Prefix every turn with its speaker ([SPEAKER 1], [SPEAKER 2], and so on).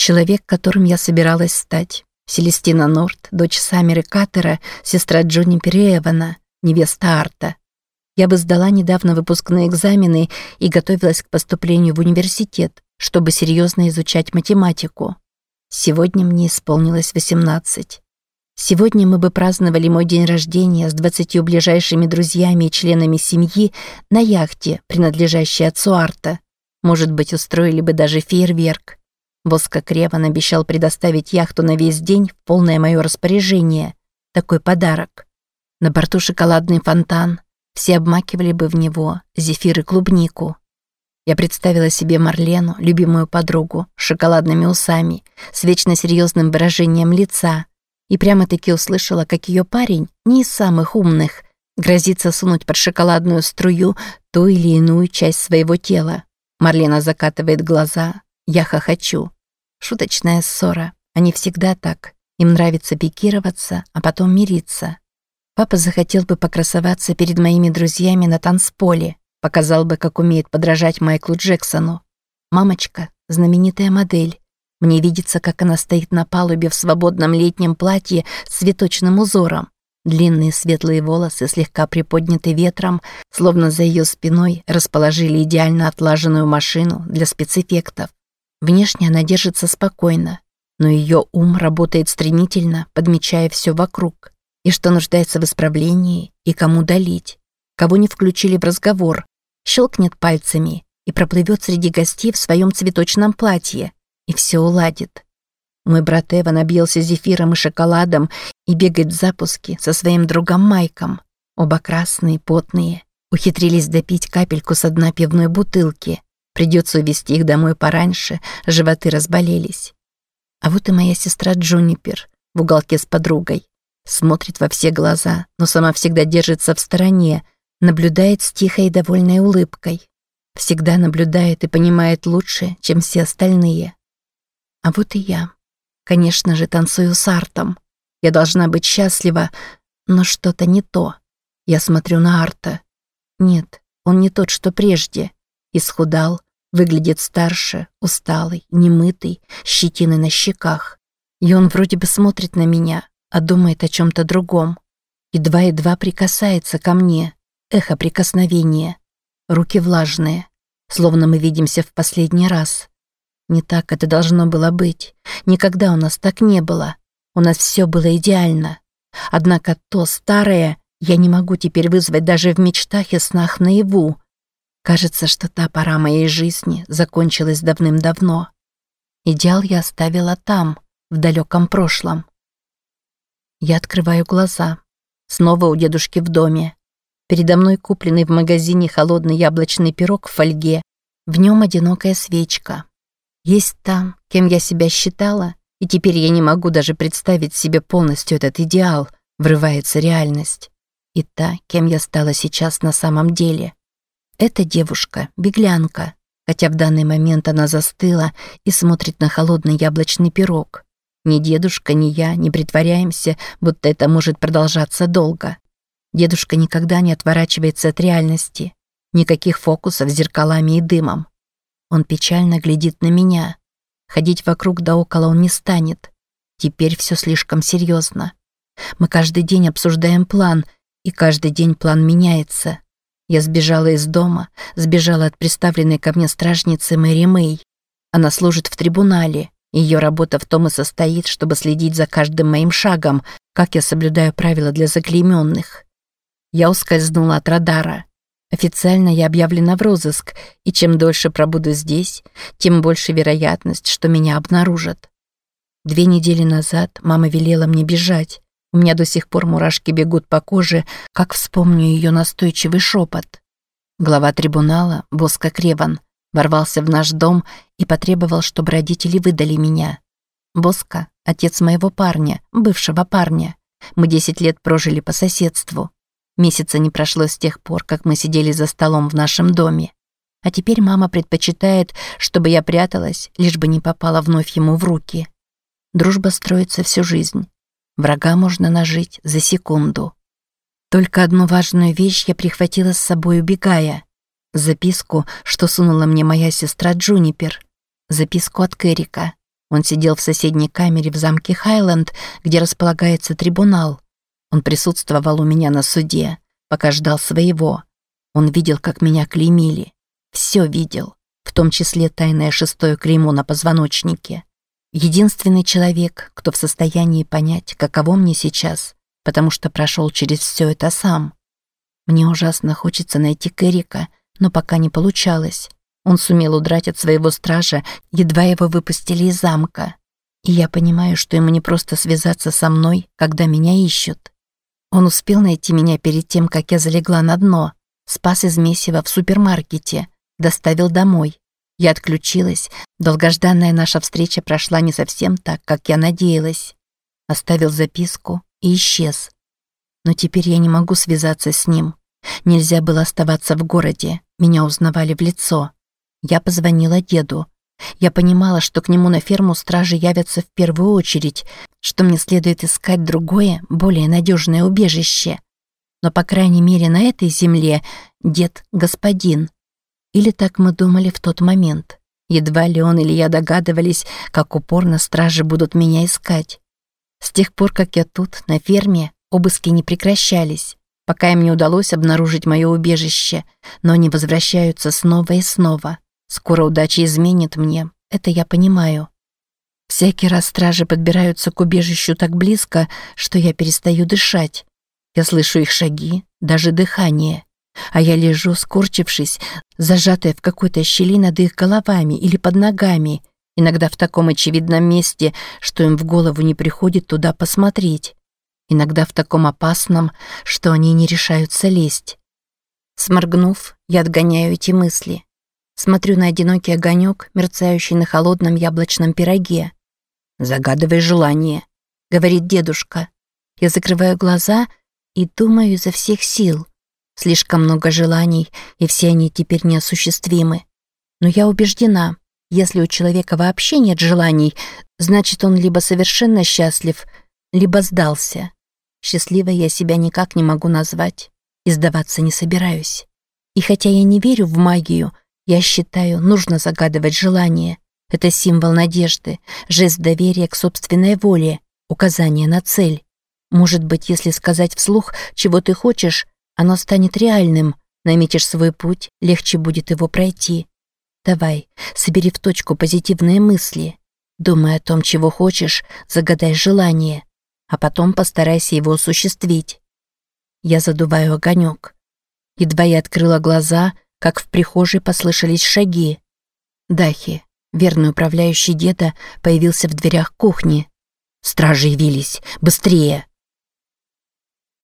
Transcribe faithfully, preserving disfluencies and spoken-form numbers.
[SPEAKER 1] Человек, которым я собиралась стать. Селестина Норт, дочь Саммеры Каттера, сестра Джунипер и Эвана, невеста Арта. Я бы сдала недавно выпускные экзамены и готовилась к поступлению в университет, чтобы серьезно изучать математику. Сегодня мне исполнилось восемнадцать. Сегодня мы бы праздновали мой день рождения с двадцатью ближайшими друзьями и членами семьи на яхте, принадлежащей отцу Арта. Может быть, устроили бы даже фейерверк. Боско Креван обещал предоставить яхту на весь день в полное мое распоряжение. Такой подарок. На борту шоколадный фонтан. Все обмакивали бы в него зефир и клубнику. Я представила себе Марлену, любимую подругу, с шоколадными усами, с вечно серьезным выражением лица, и прямо-таки услышала, как ее парень, не из самых умных, грозится сунуть под шоколадную струю ту или иную часть своего тела. Марлена закатывает глаза, я хохочу. Шуточная ссора. Они всегда так. Им нравится пикироваться, а потом мириться. Папа захотел бы покрасоваться перед моими друзьями на танцполе, показал бы, как умеет подражать Майклу Джексону. Мамочка — знаменитая модель. Мне видится, как она стоит на палубе в свободном летнем платье с цветочным узором. Длинные светлые волосы слегка приподняты ветром, словно за ее спиной расположили идеально отлаженную машину для спецэффектов. Внешне она держится спокойно, но ее ум работает стремительно, подмечая все вокруг. И что нуждается в исправлении, и кому долить. Кого не включили в разговор, щелкнет пальцами и проплывет среди гостей в своем цветочном платье, и все уладит. Мой брат Эван объелся зефиром и шоколадом и бегает в запуске со своим другом Майком. Оба красные, потные, ухитрились допить капельку со дна пивной бутылки. Придется увезти их домой пораньше, животы разболелись. А вот и моя сестра Джунипер в уголке с подругой. Смотрит во все глаза, но сама всегда держится в стороне, наблюдает с тихой и довольной улыбкой. Всегда наблюдает и понимает лучше, чем все остальные. А вот и я. Конечно же, танцую с Артом. Я должна быть счастлива, но что-то не то. Я смотрю на Арта. Нет, он не тот, что прежде. Исхудал, выглядит старше, усталый, немытый, с щетиной на щеках. И он вроде бы смотрит на меня, а думает о чем-то другом. Едва-едва прикасается ко мне. Эхо прикосновения. Руки влажные. Словно мы видимся в последний раз. Не так это должно было быть. Никогда у нас так не было. У нас все было идеально. Однако то старое я не могу теперь вызвать даже в мечтах и снах наяву. Кажется, что та пора моей жизни закончилась давным-давно. Идеал я оставила там, в далеком прошлом. Я открываю глаза. Снова у дедушки в доме. Передо мной купленный в магазине холодный яблочный пирог в фольге. В нем одинокая свечка. Есть там, кем я себя считала, и теперь я не могу даже представить себе полностью этот идеал, врывается реальность. И та, кем я стала сейчас на самом деле. Эта девушка — беглянка, хотя в данный момент она застыла и смотрит на холодный яблочный пирог. Ни дедушка, ни я не притворяемся, будто это может продолжаться долго. Дедушка никогда не отворачивается от реальности. Никаких фокусов с зеркалами и дымом. Он печально глядит на меня. Ходить вокруг да около он не станет. Теперь все слишком серьезно. Мы каждый день обсуждаем план, и каждый день план меняется. Я сбежала из дома, сбежала от представленной ко мне стражницы Мэри Мэй. Она служит в трибунале. Ее работа в том и состоит, чтобы следить за каждым моим шагом, как я соблюдаю правила для заклейменных. Я ускользнула от радара. Официально я объявлена в розыск, и чем дольше пробуду здесь, тем больше вероятность, что меня обнаружат. Две недели назад мама велела мне бежать. У меня до сих пор мурашки бегут по коже, как вспомню ее настойчивый шепот. Глава трибунала, Боско Креван, ворвался в наш дом и потребовал, чтобы родители выдали меня. Боско — отец моего парня, бывшего парня. Мы десять лет прожили по соседству. Месяца не прошло с тех пор, как мы сидели за столом в нашем доме. А теперь мама предпочитает, чтобы я пряталась, лишь бы не попала вновь ему в руки. Дружба строится всю жизнь. Врага можно нажить за секунду. Только одну важную вещь я прихватила с собой, убегая. Записку, что сунула мне моя сестра Джунипер. Записку от Кэрика. Он сидел в соседней камере в замке Хайленд, где располагается трибунал. Он присутствовал у меня на суде, пока ждал своего. Он видел, как меня клеймили. Все видел, в том числе тайное шестое клеймо на позвоночнике. Единственный человек, кто в состоянии понять, каково мне сейчас, потому что прошел через все это сам. Мне ужасно хочется найти Кэрика, но пока не получалось. Он сумел удрать от своего стража, едва его выпустили из замка. И я понимаю, что ему не просто связаться со мной, когда меня ищут. Он успел найти меня перед тем, как я залегла на дно, спас из месива в супермаркете, доставил домой. Я отключилась, долгожданная наша встреча прошла не совсем так, как я надеялась. Оставил записку и исчез. Но теперь я не могу связаться с ним. Нельзя было оставаться в городе, меня узнавали в лицо. Я позвонила деду. Я понимала, что к нему на ферму стражи явятся в первую очередь, что мне следует искать другое, более надежное убежище. Но, по крайней мере, на этой земле дед господин. Или так мы думали в тот момент. Едва ли он или я догадывались, как упорно стражи будут меня искать. С тех пор, как я тут, на ферме, обыски не прекращались, пока им не удалось обнаружить мое убежище, но они возвращаются снова и снова. Скоро удача изменит мне, это я понимаю. Всякий раз стражи подбираются к убежищу так близко, что я перестаю дышать. Я слышу их шаги, даже дыхание. А я лежу, скорчившись, зажатая в какой-то щели над их головами или под ногами, иногда в таком очевидном месте, что им в голову не приходит туда посмотреть. Иногда в таком опасном, что они не решаются лезть. Сморгнув, я отгоняю эти мысли. Смотрю на одинокий огонек, мерцающий на холодном яблочном пироге. «Загадывай желание», — говорит дедушка. Я закрываю глаза и думаю изо всех сил. Слишком много желаний, и все они теперь неосуществимы. Но я убеждена, если у человека вообще нет желаний, значит, он либо совершенно счастлив, либо сдался. Счастливой я себя никак не могу назвать, и сдаваться не собираюсь. И хотя я не верю в магию, я считаю, нужно загадывать желание. Это символ надежды, жест доверия к собственной воле, указание на цель. Может быть, если сказать вслух, чего ты хочешь, оно станет реальным. Наметишь свой путь, легче будет его пройти. Давай, собери в точку позитивные мысли. Думай о том, чего хочешь, загадай желание, а потом постарайся его осуществить. Я задуваю огонек. Едва я открыла глаза, как в прихожей послышались шаги. Дахи, верный управляющий деда, появился в дверях кухни. «Стражи явились! Быстрее!»